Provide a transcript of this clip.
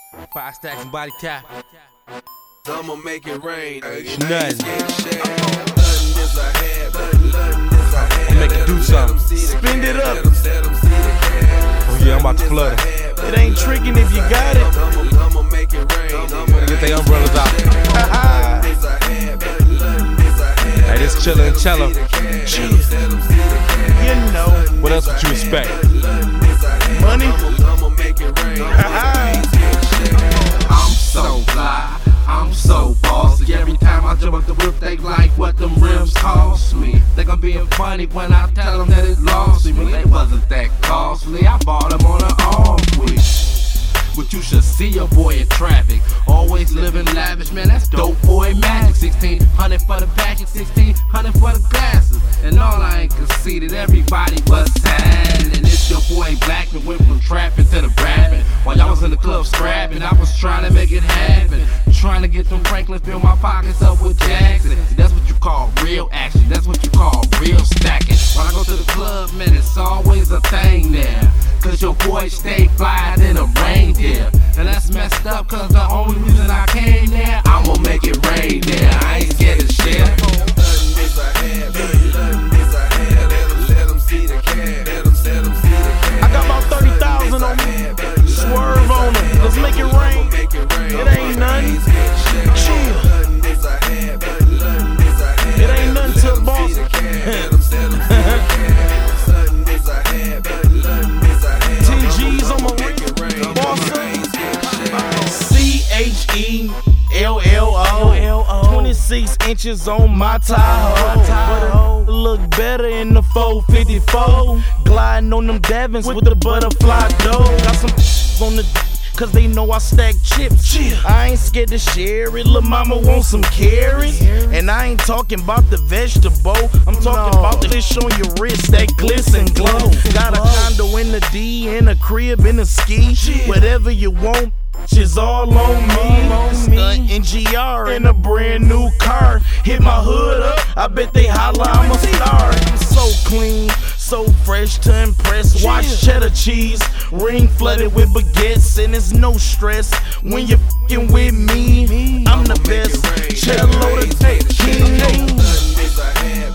5 stacks and body cap. I'ma make it rain. Nothing. Make it do something. Spend it up. Oh yeah, I'm about to flood it. It ain't tricking if you got it. I'ma make it rain. Get their umbrellas out. Hey, this chillin' and cello. You know. What else would you expect? Money. I'ma make it rain. I'm so fly, I'm so bossy. Every time I jump up the roof, they like what them rims cost me. They gon' be funny when I tell them that it lost me. But they wasn't that costly, I bought them on an off week. But you should see your boy in traffic, always living lavish, man, that's dope boy magic. 1600 for the package, 1600 for the glasses. And all I ain't conceited, everybody was sad. And it's your boy Blackman, went from trapping to the rapping. While y'all was in the club scrapping, I was trying to make it happen. Trying to get them Franklin, fill my pockets up with Jackson. That's what you call real action, that's what you call real stacking. When I go to the club, man, it's always a thing there. Cause your boy stay fly than a reindeer. And that's messed up cause the only reason I came there, I'ma make it rain there. I ain't scared to share. I got about 30,000 on me. Swerve on them. Let's make it rain. It ain't nothing. Chill. It ain't nothing to a boss. TG's on my ring. Boss. CHELLO. 26 inches on my Tahoe. Look better in the 454. Gliding on them Devons with the butterfly dough. Got some on the cause they know I stack chips. I ain't scared to share it. Lil' mama want some carrots. And I ain't talking about the vegetable. I'm talking about the fish on your wrist that glisten glow. Got a condo in the D and a crib in the ski. Whatever you want, she's all on me. Stunt in GR in a brand new car. Hit my hood up, I bet they holla I'm a star. I'm so clean, so fresh to impress. Watch cheddar cheese, ring flooded with baguettes. And it's no stress when you're f***ing with me. I'm the best, cello the king.